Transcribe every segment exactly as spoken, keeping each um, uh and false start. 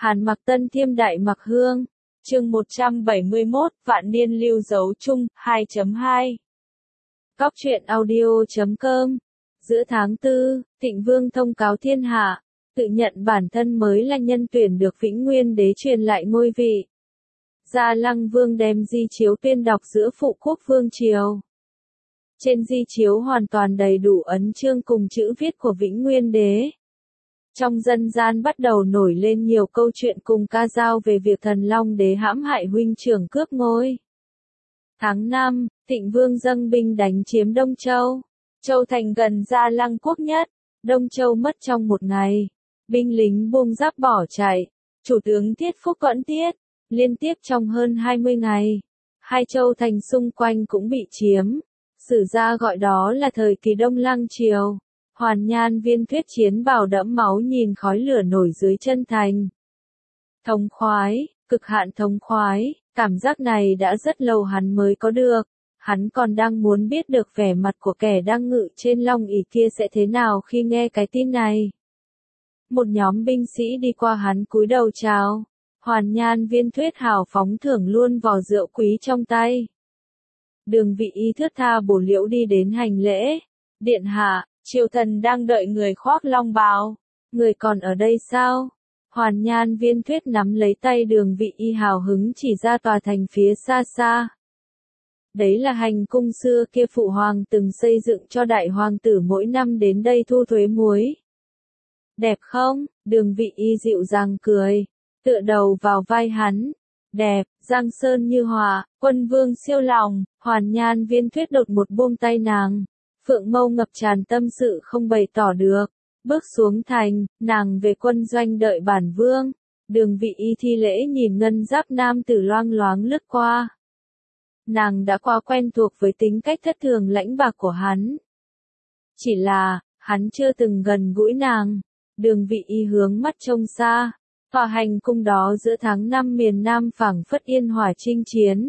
Hàn Mặc Tân Thiêm Đại Mặc Hương, chương một trăm bảy mươi mốt, Vạn Niên Lưu Dấu Chung, hai chấm hai. Góc truyện audio chấm com. Giữa tháng tư, Thịnh Vương thông cáo thiên hạ, tự nhận bản thân mới là nhân tuyển được Vĩnh Nguyên Đế truyền lại ngôi vị. Gia Lăng Vương đem di chiếu tuyên đọc giữa phụ quốc vương triều. Trên di chiếu hoàn toàn đầy đủ ấn chương cùng chữ viết của Vĩnh Nguyên Đế. Trong dân gian bắt đầu nổi lên nhiều câu chuyện cùng ca dao về việc Thần Long Đế hãm hại huynh trưởng cướp ngôi. Tháng năm, Thịnh Vương dâng binh đánh chiếm Đông Châu. Châu thành gần Gia Lăng quốc nhất, Đông Châu mất trong một ngày. Binh lính buông giáp bỏ chạy, chủ tướng Thiết Phúc Cẫn Tiết, liên tiếp trong hơn hai mươi ngày. Hai châu thành xung quanh cũng bị chiếm. Sử gia gọi đó là thời kỳ Đông Lăng triều. Hoàn Nhan Viên thuyết chiến bào đẫm máu nhìn khói lửa nổi dưới chân thành. Thống khoái, cực hạn thống khoái, cảm giác này đã rất lâu hắn mới có được. Hắn còn đang muốn biết được vẻ mặt của kẻ đang ngự trên long ỷ kia sẽ thế nào khi nghe cái tin này. Một nhóm binh sĩ đi qua hắn cúi đầu chào. Hoàn Nhan Viên thuyết hào phóng thưởng luôn vò rượu quý trong tay. Đường Vị Y thướt tha bổ liễu đi đến hành lễ. Điện hạ, triều thần đang đợi người khoác long bào. Người còn ở đây sao? Hoàn Nhan Viên thuyết nắm lấy tay Đường Vị Y hào hứng chỉ ra tòa thành phía xa xa. Đấy là hành cung xưa kia phụ hoàng từng xây dựng cho đại hoàng tử mỗi năm đến đây thu thuế muối. Đẹp không? Đường Vị Y dịu dàng cười, tựa đầu vào vai hắn. Đẹp, giang sơn như họa, quân vương siêu lòng. Hoàn Nhan Viên thuyết đột một buông tay nàng. Phượng Mâu ngập tràn tâm sự không bày tỏ được. Bước xuống thành, nàng về quân doanh đợi bản vương. Đường Vị Y thi lễ nhìn ngân giáp nam tử loang loáng lướt qua. Nàng đã quá quen thuộc với tính cách thất thường lãnh bạc của hắn. Chỉ là, hắn chưa từng gần gũi nàng. Đường Vị Y hướng mắt trông xa. Tòa hành cung đó giữa tháng năm miền Nam phảng phất yên hòa chinh chiến.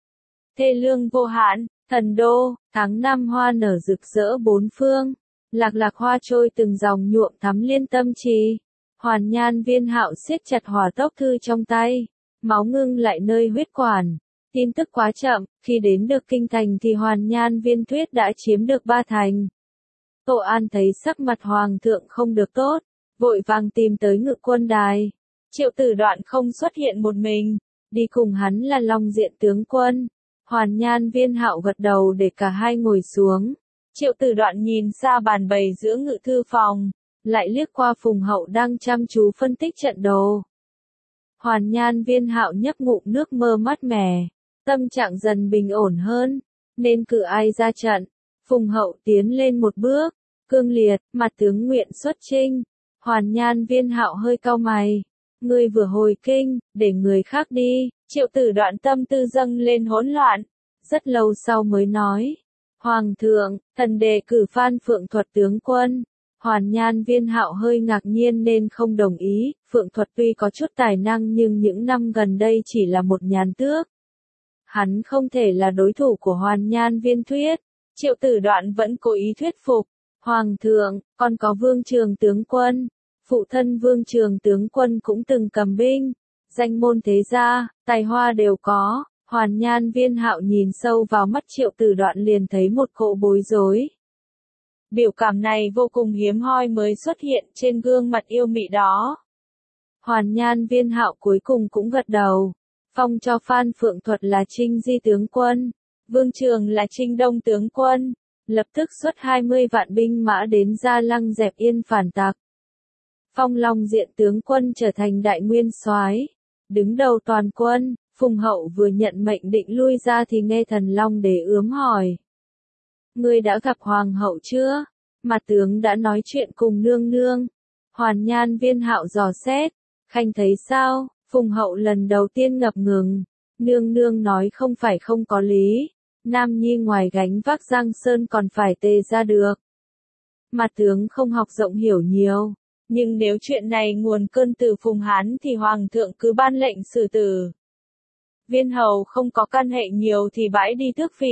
Thê lương vô hạn, thần đô, tháng năm hoa nở rực rỡ bốn phương. Lạc lạc hoa trôi từng dòng nhuộm thắm liên tâm trì. Hoàn Nhan Viên hạo siết chặt hỏa tốc thư trong tay. Máu ngưng lại nơi huyết quản. Tin tức quá chậm, khi đến được kinh thành thì Hoàn Nhan Viên thuyết đã chiếm được ba thành. Tổ An thấy sắc mặt hoàng thượng không được tốt, vội vàng tìm tới ngự quân đài. Triệu Tử Đoạn không xuất hiện một mình, đi cùng hắn là Long Diện tướng quân. Hoàn Nhan Viên hạo gật đầu để cả hai ngồi xuống. Triệu Tử Đoạn nhìn xa bàn bày giữa ngự thư phòng, lại liếc qua Phùng Hậu đang chăm chú phân tích trận đồ. Hoàn Nhan Viên hạo nhấp ngụm nước mơ mát mẻ, tâm trạng dần bình ổn hơn, nên cử ai ra trận. Phùng Hậu tiến lên một bước, cương liệt, mặt tướng nguyện xuất chinh. Hoàn Nhan Viên hạo hơi cau mày. Ngươi vừa hồi kinh, để người khác đi. Triệu Tử Đoạn tâm tư dâng lên hỗn loạn. Rất lâu sau mới nói. Hoàng thượng, thần đề cử Phan Phượng Thuật tướng quân. Hoàn Nhan Viên hạo hơi ngạc nhiên nên không đồng ý. Phượng Thuật tuy có chút tài năng nhưng những năm gần đây chỉ là một nhàn tước. Hắn không thể là đối thủ của Hoàn Nhan Viên thuyết. Triệu Tử Đoạn vẫn cố ý thuyết phục. Hoàng thượng, còn có Vương Trường tướng quân. Phụ thân Vương Trường tướng quân cũng từng cầm binh. Danh môn thế gia, tài hoa đều có. Hoàn Nhan Viên hạo nhìn sâu vào mắt Triệu Tử Đoạn liền thấy một cỗ bối rối. Biểu cảm này vô cùng hiếm hoi mới xuất hiện trên gương mặt yêu mị đó. Hoàn Nhan Viên hạo cuối cùng cũng gật đầu. Phong cho Phan Phượng Thuật là Trinh Di tướng quân, Vương Trường là Trinh Đông tướng quân, lập tức xuất hai mươi vạn binh mã đến Gia Lăng dẹp yên phản tặc. Phong Long Diện tướng quân trở thành đại nguyên soái, đứng đầu toàn quân. Phùng Hậu vừa nhận mệnh định lui ra thì nghe Thần Long Đế ướm hỏi. Ngươi đã gặp Hoàng hậu chưa? Mặt tướng đã nói chuyện cùng nương nương. Hoàn Nhan Viên hạo dò xét. Khanh thấy sao? Phùng Hậu lần đầu tiên ngập ngừng. Nương nương nói không phải không có lý. Nam nhi ngoài gánh vác Giang Sơn còn phải tề ra được. Mặt tướng không học rộng hiểu nhiều. Nhưng nếu chuyện này nguồn cơn từ Phùng Hán thì Hoàng thượng cứ ban lệnh xử tử. Viên hầu không có căn hệ nhiều thì bãi đi tước vị.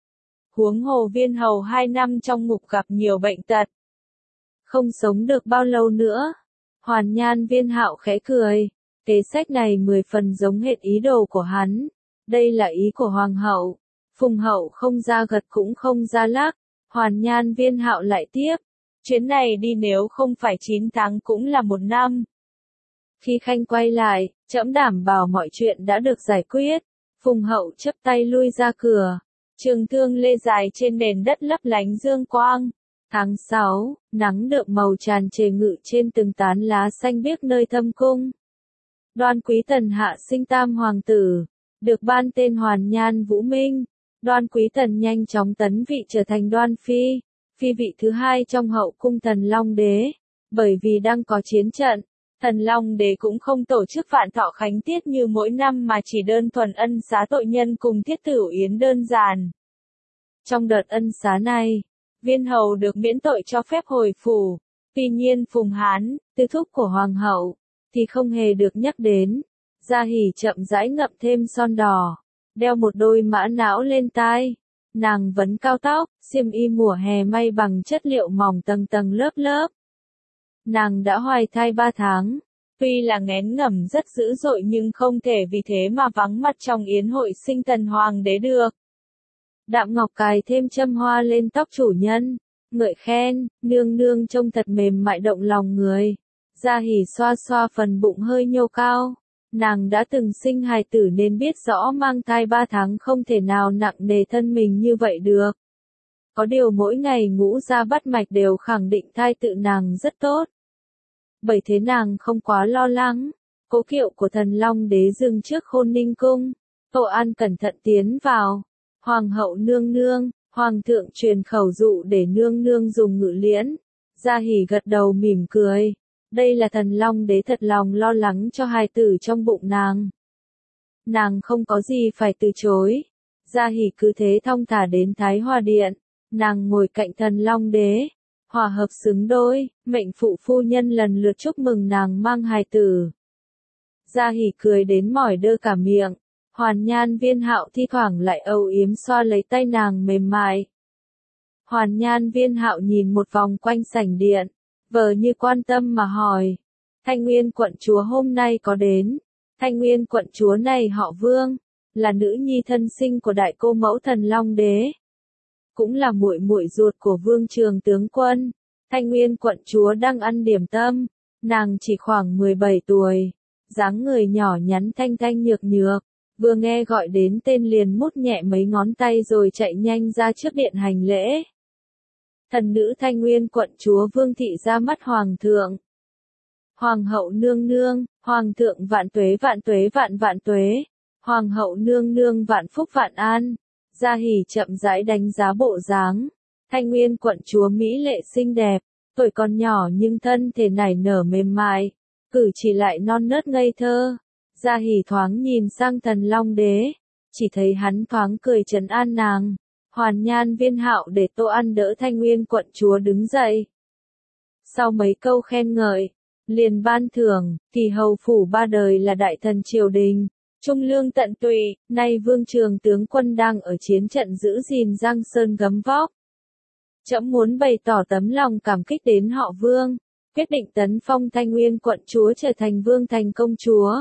Huống hồ viên hầu hai năm trong ngục gặp nhiều bệnh tật. Không sống được bao lâu nữa. Hoàn Nhan Viên hạo khẽ cười. Kế sách này mười phần giống hệt ý đồ của hắn. Đây là ý của hoàng hậu. Phùng hậu không ra gật cũng không ra lắc. Hoàn Nhan Viên Hạo lại tiếp. Chuyến này đi nếu không phải chín tháng cũng là một năm. Khi Khanh quay lại, trẫm đảm bảo mọi chuyện đã được giải quyết. Phùng hậu chắp tay lui ra cửa. Trường thương lê dài trên nền đất lấp lánh dương quang. Tháng sáu, nắng đượm màu tràn trề ngự trên từng tán lá xanh biếc nơi thâm cung. Đoan Quý Tần hạ sinh tam hoàng tử, được ban tên Hoàn Nhan Vũ Minh. Đoan Quý Tần nhanh chóng tấn vị trở thành Đoan Phi, phi vị thứ hai trong hậu cung Thần Long Đế. Bởi vì đang có chiến trận, Thần Long Đế cũng không tổ chức vạn thọ khánh tiết như mỗi năm mà chỉ đơn thuần ân xá tội nhân cùng thiết tử yến đơn giản. Trong đợt ân xá này, Viên hầu được miễn tội cho phép hồi phủ. Tuy nhiên Phùng Hán, tư thúc của hoàng hậu, thì không hề được nhắc đến. Gia Hỉ chậm rãi ngậm thêm son đỏ, đeo một đôi mã não lên tai. Nàng vấn cao tóc, xiêm y mùa hè may bằng chất liệu mỏng tầng tầng lớp lớp. Nàng đã hoài thai ba tháng, tuy là nghén ngẩm rất dữ dội nhưng không thể vì thế mà vắng mặt trong yến hội sinh Tần Hoàng đế được. Đạm Ngọc cài thêm châm hoa lên tóc chủ nhân, ngợi khen, nương nương trông thật mềm mại động lòng người. Gia Hỉ xoa xoa phần bụng hơi nhô cao, nàng đã từng sinh hài tử nên biết rõ mang thai ba tháng không thể nào nặng nề thân mình như vậy được. Có điều mỗi ngày ngũ ra bắt mạch đều khẳng định thai tự nàng rất tốt. Bởi thế nàng không quá lo lắng. Cố kiệu của Thần Long Đế dừng trước Khôn Ninh cung. Tô An cẩn thận tiến vào. Hoàng hậu nương nương, hoàng thượng truyền khẩu dụ để nương nương dùng ngự liễn. Gia Hỉ gật đầu mỉm cười. Đây là Thần Long Đế thật lòng lo lắng cho hài tử trong bụng nàng. Nàng không có gì phải từ chối. Gia Hỉ cứ thế thong thả đến Thái Hòa Điện. Nàng ngồi cạnh Thần Long Đế. Hòa hợp xứng đôi, mệnh phụ phu nhân lần lượt chúc mừng nàng mang hài tử. Gia Hỉ cười đến mỏi đơ cả miệng. Hoàn Nhan Viên Hạo thi thoảng lại âu yếm xoa lấy tay nàng mềm mại. Hoàn Nhan Viên Hạo nhìn một vòng quanh sảnh điện, vờ như quan tâm mà hỏi. Thanh Nguyên quận chúa hôm nay có đến. Thanh Nguyên quận chúa này họ Vương, là nữ nhi thân sinh của đại cô mẫu Thần Long Đế. Cũng là muội muội ruột của Vương Trường tướng quân. Thanh Nguyên quận chúa đang ăn điểm tâm, nàng chỉ khoảng mười bảy tuổi, dáng người nhỏ nhắn thanh thanh nhược nhược, vừa nghe gọi đến tên liền mút nhẹ mấy ngón tay rồi chạy nhanh ra trước điện hành lễ. Thần nữ Thanh Nguyên quận chúa Vương thị ra mắt hoàng thượng. Hoàng hậu nương nương, hoàng thượng vạn tuế vạn tuế vạn vạn tuế, hoàng hậu nương nương vạn phúc vạn an. Gia Hỉ chậm rãi đánh giá bộ dáng. Thanh Nguyên quận chúa mỹ lệ xinh đẹp, tuổi còn nhỏ nhưng thân thể nảy nở mềm mại, cử chỉ lại non nớt ngây thơ. Gia Hỉ thoáng nhìn sang Thần Long Đế, chỉ thấy hắn thoáng cười trấn an nàng. Hoàn Nhan Viên Hạo để Tô An đỡ Thanh Nguyên quận chúa đứng dậy. Sau mấy câu khen ngợi, liền ban thưởng, kỳ hầu phủ ba đời là đại thần triều đình. Trung lương tận tụy, nay Vương Trường tướng quân đang ở chiến trận giữ gìn Giang Sơn gấm vóc. Trẫm muốn bày tỏ tấm lòng cảm kích đến họ Vương, quyết định tấn phong Thanh Nguyên quận chúa trở thành Vương thành công chúa.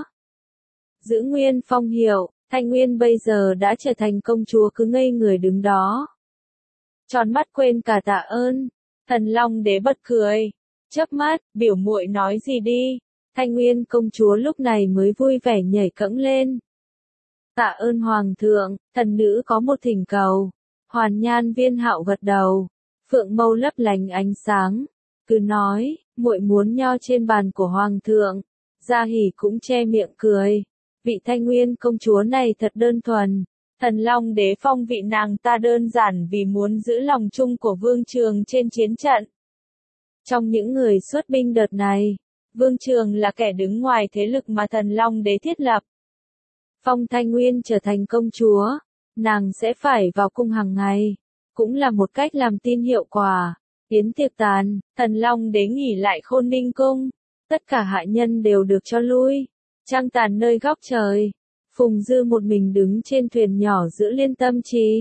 Giữ nguyên phong hiệu, Thanh Nguyên bây giờ đã trở thành công chúa cứ ngây người đứng đó. Tròn mắt quên cả tạ ơn, Thần Long Đế bật cười, chớp mắt, biểu muội nói gì đi. Thanh Nguyên công chúa lúc này mới vui vẻ nhảy cẫng lên. Tạ ơn hoàng thượng, thần nữ có một thỉnh cầu. Hoàn Nhan Viên Hạo gật đầu, phượng mâu lấp lánh ánh sáng, cứ nói, muội muốn nho trên bàn của hoàng thượng. Gia Hỉ cũng che miệng cười, vị Thanh Nguyên công chúa này thật đơn thuần. Thần Long Đế phong vị nàng ta đơn giản vì muốn giữ lòng chung của Vương Trường trên chiến trận. Trong những người xuất binh đợt này, Vương Trường là kẻ đứng ngoài thế lực mà Thần Long Đế thiết lập. Phong Thanh Nguyên trở thành công chúa, nàng sẽ phải vào cung hàng ngày, cũng là một cách làm tin hiệu quả. Yến tiệc tàn, Thần Long Đế nghỉ lại Khôn Ninh cung, tất cả hạ nhân đều được cho lui. Trăng tàn nơi góc trời, Phùng Dư một mình đứng trên thuyền nhỏ giữa Liên Tâm Trì.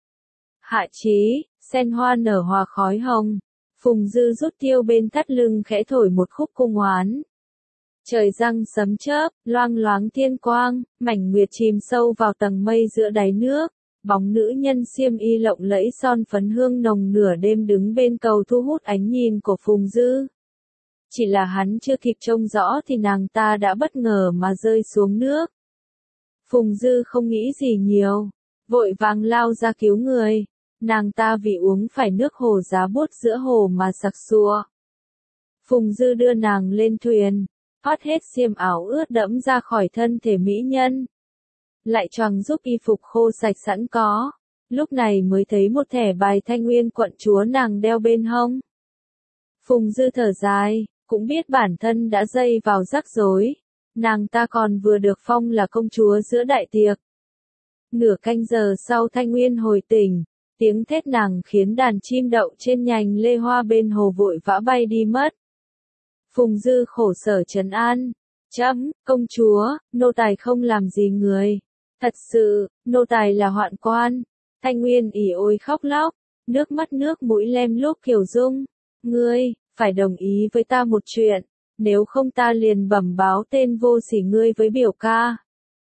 Hạ chí, sen hoa nở hòa khói hồng. Phùng Dư rút tiêu bên thắt lưng khẽ thổi một khúc cung oán. Trời giăng sấm chớp, loang loáng thiên quang, mảnh nguyệt chìm sâu vào tầng mây giữa đáy nước. Bóng nữ nhân xiêm y lộng lẫy son phấn hương nồng nửa đêm đứng bên cầu thu hút ánh nhìn của Phùng Dư. Chỉ là hắn chưa kịp trông rõ thì nàng ta đã bất ngờ mà rơi xuống nước. Phùng Dư không nghĩ gì nhiều, vội vàng lao ra cứu người. Nàng ta vì uống phải nước hồ giá buốt giữa hồ mà sặc sụa. Phùng Dư đưa nàng lên thuyền, thoát hết xiêm áo ướt đẫm ra khỏi thân thể mỹ nhân. Lại choàng giúp y phục khô sạch sẵn có, lúc này mới thấy một thẻ bài Thanh Nguyên quận chúa nàng đeo bên hông. Phùng Dư thở dài, cũng biết bản thân đã dây vào rắc rối, nàng ta còn vừa được phong là công chúa giữa đại tiệc. Nửa canh giờ sau Thanh Nguyên hồi tỉnh, tiếng thét nàng khiến đàn chim đậu trên nhành lê hoa bên hồ vội vã bay đi mất. Phùng Dư khổ sở trấn an, chấm, công chúa, nô tài không làm gì người. Thật sự, nô tài là hoạn quan. Thanh Nguyên ỉ ôi khóc lóc, nước mắt nước mũi lem luốc kiểu dung. Ngươi, phải đồng ý với ta một chuyện, nếu không ta liền bẩm báo tên vô sỉ ngươi với biểu ca.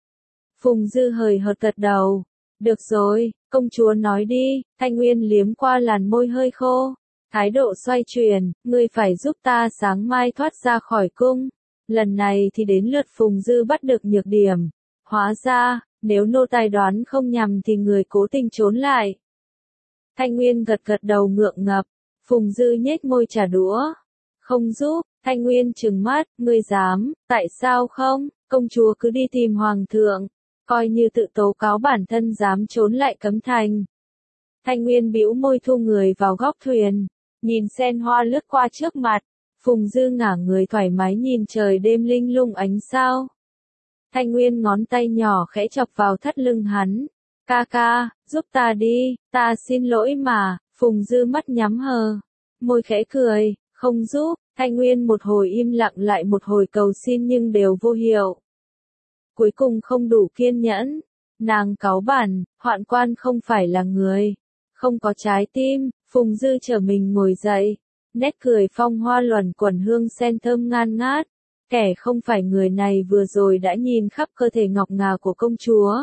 Phùng Dư hời hợt gật đầu. Được rồi, công chúa nói đi. Thanh Nguyên liếm qua làn môi hơi khô. Thái độ xoay chuyển, ngươi phải giúp ta sáng mai thoát ra khỏi cung. Lần này thì đến lượt Phùng Dư bắt được nhược điểm. Hóa ra, nếu nô tài đoán không nhầm thì người cố tình trốn lại. Thanh Nguyên gật gật đầu ngượng ngập. Phùng Dư nhếch môi trả đũa. Không giúp. Thanh Nguyên trừng mắt, ngươi dám, tại sao không? Công chúa cứ đi tìm hoàng thượng, coi như tự tố cáo bản thân dám trốn lại cấm thành. Thanh Nguyên bĩu môi thu người vào góc thuyền, nhìn sen hoa lướt qua trước mặt. Phùng Dư ngả người thoải mái nhìn trời đêm linh lung ánh sao. Thanh Nguyên ngón tay nhỏ khẽ chọc vào thắt lưng hắn. Ca ca, giúp ta đi, ta xin lỗi mà. Phùng Dư mắt nhắm hờ, môi khẽ cười, không giúp. Thanh Nguyên một hồi im lặng lại một hồi cầu xin nhưng đều vô hiệu. Cuối cùng không đủ kiên nhẫn, nàng cáu bản, hoạn quan không phải là người, không có trái tim. Phùng Dư trở mình ngồi dậy, nét cười phong hoa luẩn quẩn hương sen thơm ngan ngát. Kẻ không phải người này vừa rồi đã nhìn khắp cơ thể ngọc ngà của công chúa.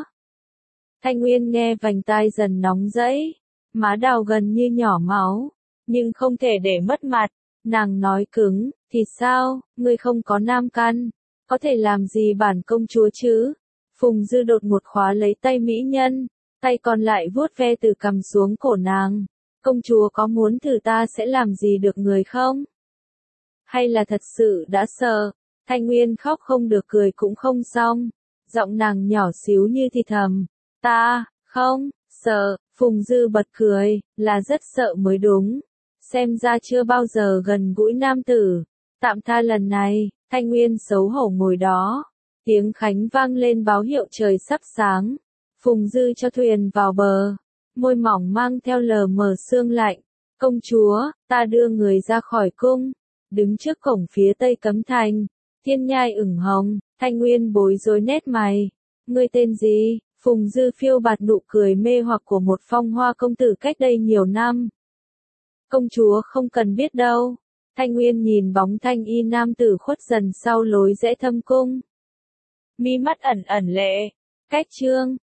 Thanh Nguyên nghe vành tai dần nóng rẫy, má đào gần như nhỏ máu, nhưng không thể để mất mặt. Nàng nói cứng, thì sao, ngươi không có nam căn, có thể làm gì bản công chúa chứ? Phùng Dư đột một khóa lấy tay mỹ nhân, tay còn lại vuốt ve từ cằm xuống cổ nàng. Công chúa có muốn thử ta sẽ làm gì được người không? Hay là thật sự đã sợ? Thanh Nguyên khóc không được cười cũng không xong, giọng nàng nhỏ xíu như thì thầm, ta, không, sợ. Phùng Dư bật cười, là rất sợ mới đúng. Xem ra chưa bao giờ gần gũi nam tử. Tạm tha lần này. Thanh Nguyên xấu hổ ngồi đó. Tiếng khánh vang lên báo hiệu trời sắp sáng. Phùng Dư cho thuyền vào bờ. Môi mỏng mang theo lờ mờ sương lạnh. Công chúa, ta đưa người ra khỏi cung. Đứng trước cổng phía tây cấm thành. Thiên nhai ửng hồng. Thanh Nguyên bối rối nét mày. Ngươi tên gì? Phùng Dư phiêu bạt nụ cười mê hoặc của một phong hoa công tử cách đây nhiều năm. Công chúa không cần biết đâu. Thanh Nguyên nhìn bóng thanh y nam tử khuất dần sau lối rẽ thâm cung. Mi mắt ẩn ẩn lệ. Cách chương.